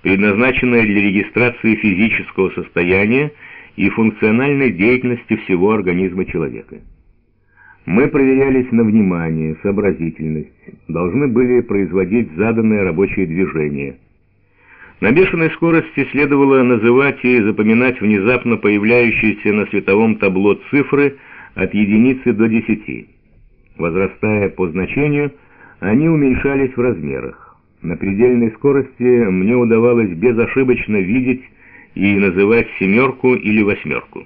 предназначенная для регистрации физического состояния и функциональной деятельности всего организма человека. Мы проверялись на внимание, сообразительность, должны были производить заданное рабочее движение. На бешеной скорости следовало называть и запоминать внезапно появляющиеся на световом табло цифры от единицы до 10. Возрастая по значению, они уменьшались в размерах. На предельной скорости мне удавалось безошибочно видеть и называть семерку или восьмерку.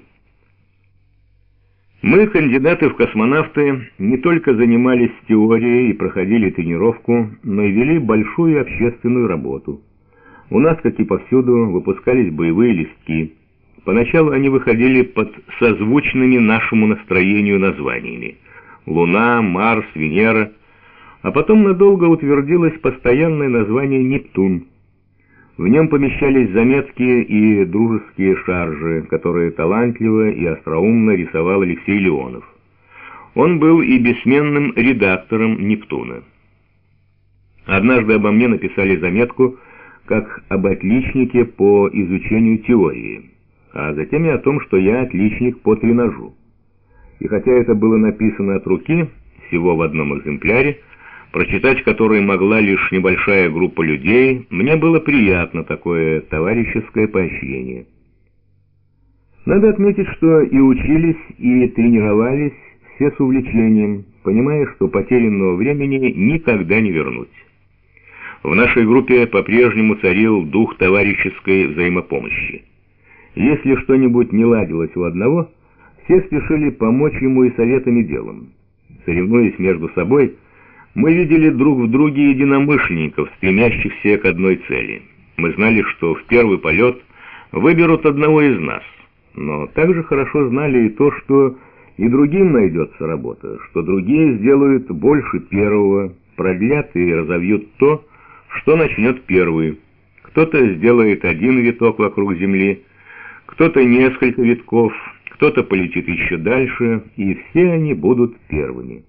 Мы, кандидаты в космонавты, не только занимались теорией и проходили тренировку, но и вели большую общественную работу. У нас, как и повсюду, выпускались боевые листки. Поначалу они выходили под созвучными нашему настроению названиями: Луна, Марс, Венера, а потом надолго утвердилось постоянное название Нептун. В нем помещались заметки и дружеские шаржи, которые талантливо и остроумно рисовал Алексей Леонов. Он был и бессменным редактором Нептуна. Однажды обо мне написали заметку как об отличнике по изучению теории, а затем и о том, что я отличник по тренажу. И хотя это было написано от руки, всего в одном экземпляре, прочитать который могла лишь небольшая группа людей, мне было приятно такое товарищеское поощрение. Надо отметить, что и учились, и тренировались все с увлечением, понимая, что потерянного времени никогда не вернуть. В нашей группе по-прежнему царил дух товарищеской взаимопомощи. Если что-нибудь не ладилось у одного, все спешили помочь ему и советом, и делом. Соревнуясь между собой, мы видели друг в друге единомышленников, стремящихся к одной цели. Мы знали, что в первый полет выберут одного из нас, но также хорошо знали и то, что и другим найдется работа, что другие сделают больше первого, продлят и разовьют то, что начнет первый. Кто-то сделает один виток вокруг Земли, кто-то несколько витков, кто-то полетит еще дальше, и все они будут первыми.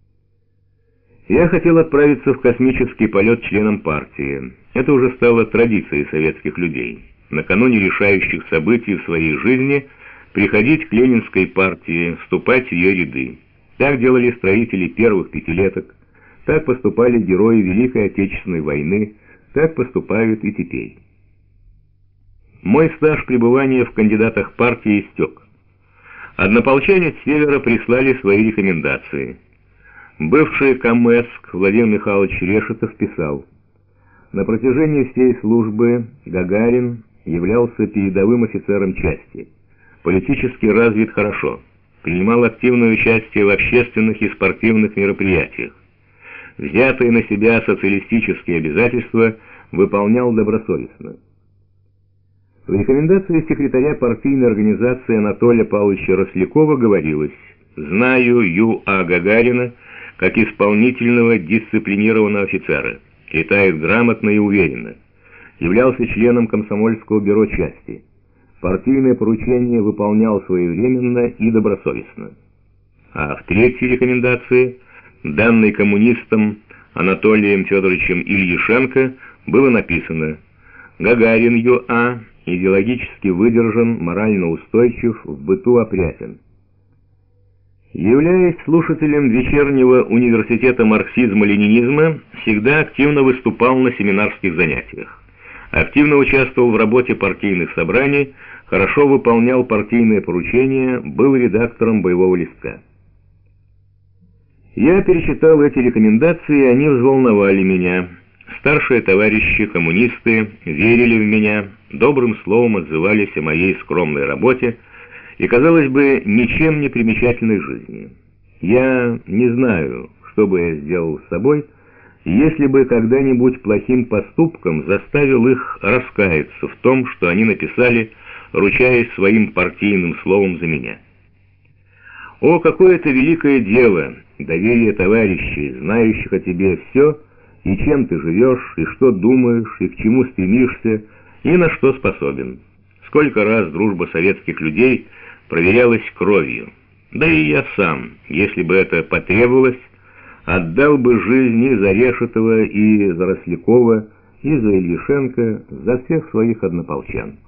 Я хотел отправиться в космический полет членом партии. Это уже стало традицией советских людей. Накануне решающих событий в своей жизни приходить к Ленинской партии, вступать в ее ряды. Так делали строители первых пятилеток, так поступали герои Великой Отечественной войны, так поступают и теперь. Мой стаж пребывания в кандидатах партии истек. Однополчане с севера прислали свои рекомендации. Бывший Камэск Владимир Михайлович Решетов писал: «На протяжении всей службы Гагарин являлся передовым офицером части, политически развит хорошо, принимал активное участие в общественных и спортивных мероприятиях, взятые на себя социалистические обязательства выполнял добросовестно». В рекомендации секретаря партийной организации Анатолия Павловича Рослякова говорилось: «Знаю Ю.А. Гагарина как исполнительного дисциплинированного офицера, летает грамотно и уверенно, являлся членом комсомольского бюро части, партийное поручение выполнял своевременно и добросовестно». А в третьей рекомендации, данной коммунистом Анатолием Федоровичем Ильишенко, было написано: «Гагарин Ю.А. идеологически выдержан, морально устойчив, в быту опрятен». Являясь слушателем вечернего университета марксизма-ленинизма, всегда активно выступал на семинарских занятиях. Активно участвовал в работе партийных собраний, хорошо выполнял партийные поручения, был редактором боевого листка. Я перечитал эти рекомендации, и они взволновали меня. Старшие товарищи, коммунисты, верили в меня, добрым словом отзывались о моей скромной работе и, казалось бы, ничем не примечательной жизни. Я не знаю, что бы я сделал с собой, если бы когда-нибудь плохим поступком заставил их раскаяться в том, что они написали, ручаясь своим партийным словом за меня. О, какое это великое дело, доверие товарищей, знающих о тебе все, и чем ты живешь, и что думаешь, и к чему стремишься, и на что способен. Сколько раз дружба советских людей проверялась кровью. Да и я сам, если бы это потребовалось, отдал бы жизни за Решетова и за Рослякова, и за Ильюшенко, за всех своих однополчан.